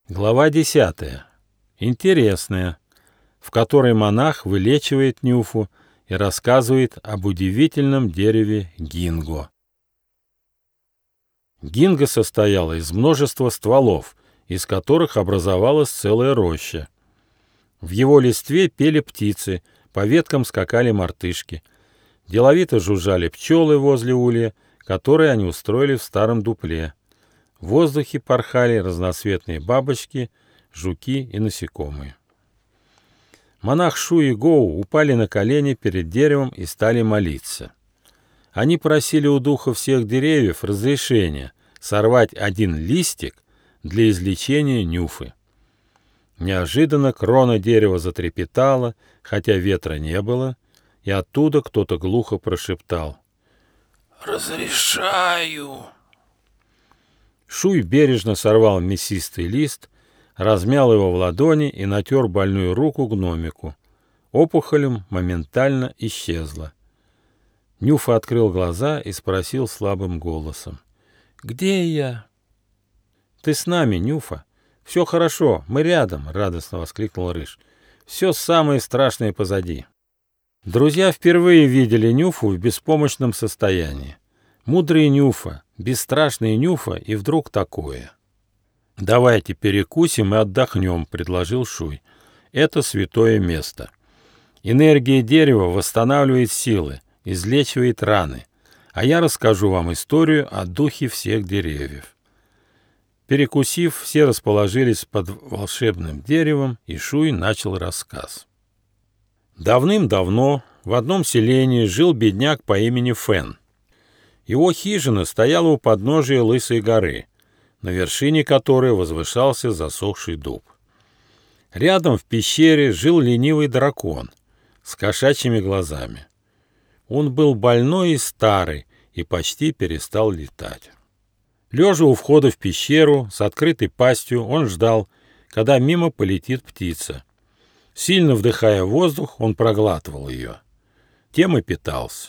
Глава 10. Интересная, в которой монах вылечивает Нюфу и рассказывает об удивительном дереве гинго. Гинго состояло из множества стволов, из которых образовалась целая роща. В его листве пели птицы, по веткам скакали мартышки. Деловито жужжали пчелы возле улья, которые они устроили в старом дупле. В воздухе порхали разноцветные бабочки, жуки и насекомые. Монах Шу и Гоу упали на колени перед деревом и стали молиться. Они просили у духа всех деревьев разрешения сорвать один листик для излечения Нюфы. Неожиданно крона дерева затрепетала, хотя ветра не было, и оттуда кто-то глухо прошептал: «Разрешаю». Шуй бережно сорвал мясистый лист, размял его в ладони и натер больную руку гномику. Опухоль моментально исчезла. Нюфа открыл глаза и спросил слабым голосом: «Где я?» «Ты с нами, Нюфа. Все хорошо, мы рядом», — радостно воскликнул Рыж. «Все самое страшное позади». Друзья впервые видели Нюфу в беспомощном состоянии. Мудрый Нюфа, бесстрашный Нюфа, и вдруг такое. «Давайте перекусим и отдохнем», — предложил Шуй. «Это святое место. Энергия дерева восстанавливает силы, излечивает раны. А я расскажу вам историю о духе всех деревьев». Перекусив, все расположились под волшебным деревом, и Шуй начал рассказ. Давным-давно в одном селении жил бедняк по имени Фэн. Его хижина стояла у подножия Лысой горы, на вершине которой возвышался засохший дуб. Рядом в пещере жил ленивый дракон с кошачьими глазами. Он был больной и старый и почти перестал летать. Лежа у входа в пещеру с открытой пастью, он ждал, когда мимо полетит птица. Сильно вдыхая воздух, он проглатывал ее. Тем и питался.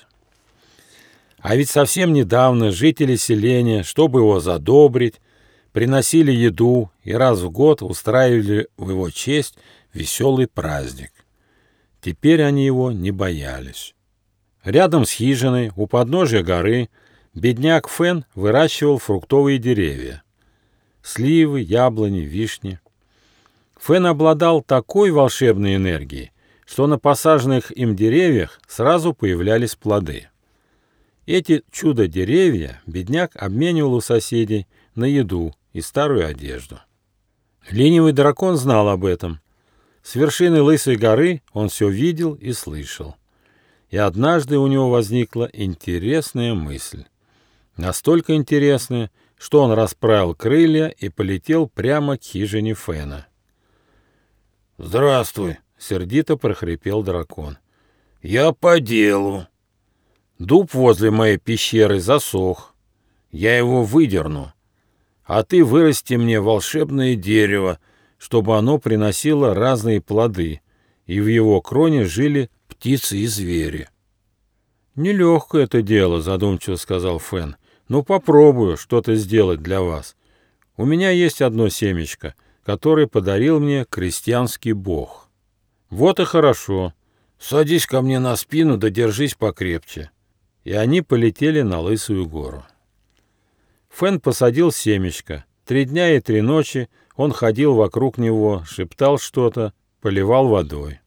А ведь совсем недавно жители селения, чтобы его задобрить, приносили еду и раз в год устраивали в его честь веселый праздник. Теперь они его не боялись. Рядом с хижиной, у подножия горы, бедняк Фэн выращивал фруктовые деревья. Сливы, яблони, вишни. Фэн обладал такой волшебной энергией, что на посаженных им деревьях сразу появлялись плоды. Эти чудо-деревья бедняк обменивал у соседей на еду и старую одежду. Ленивый дракон знал об этом. С вершины Лысой горы он все видел и слышал. И однажды у него возникла интересная мысль. Настолько интересная, что он расправил крылья и полетел прямо к хижине Фэна. «Здравствуй», — сердито прохрипел дракон. «Я по делу. Дуб возле моей пещеры засох. Я его выдерну. А ты вырасти мне волшебное дерево, чтобы оно приносило разные плоды, и в его кроне жили птицы и звери». «Нелегкое это дело», — задумчиво сказал Фэн. «Но попробую что-то сделать для вас. У меня есть одно семечко, которое подарил мне крестьянский бог». «Вот и хорошо. Садись ко мне на спину, да держись покрепче». И они полетели на Лысую гору. Фэн посадил семечко. 3 дня и 3 ночи он ходил вокруг него, шептал что-то, поливал водой.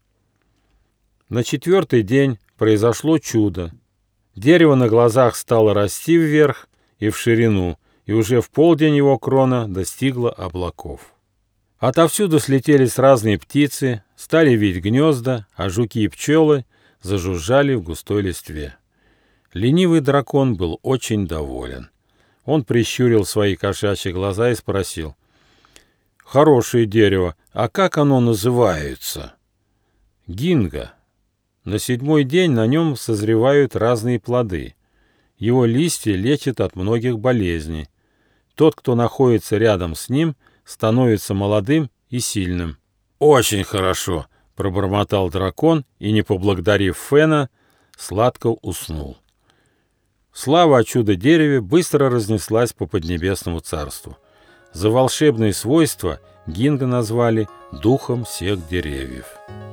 На 4-й день произошло чудо. Дерево на глазах стало расти вверх и в ширину, и уже в полдень его крона достигла облаков. Отовсюду слетелись разные птицы, стали вить гнезда, а жуки и пчелы зажужжали в густой листве. Ленивый дракон был очень доволен. Он прищурил свои кошачьи глаза и спросил: «Хорошее дерево, а как оно называется?» «Гинго. На 7-й день на нем созревают разные плоды. Его листья лечат от многих болезней. Тот, кто находится рядом с ним, становится молодым и сильным». «Очень хорошо», — пробормотал дракон и, не поблагодарив Фэна, сладко уснул. Слава о чудо-дереве быстро разнеслась по поднебесному царству. За волшебные свойства Гинга назвали духом всех деревьев.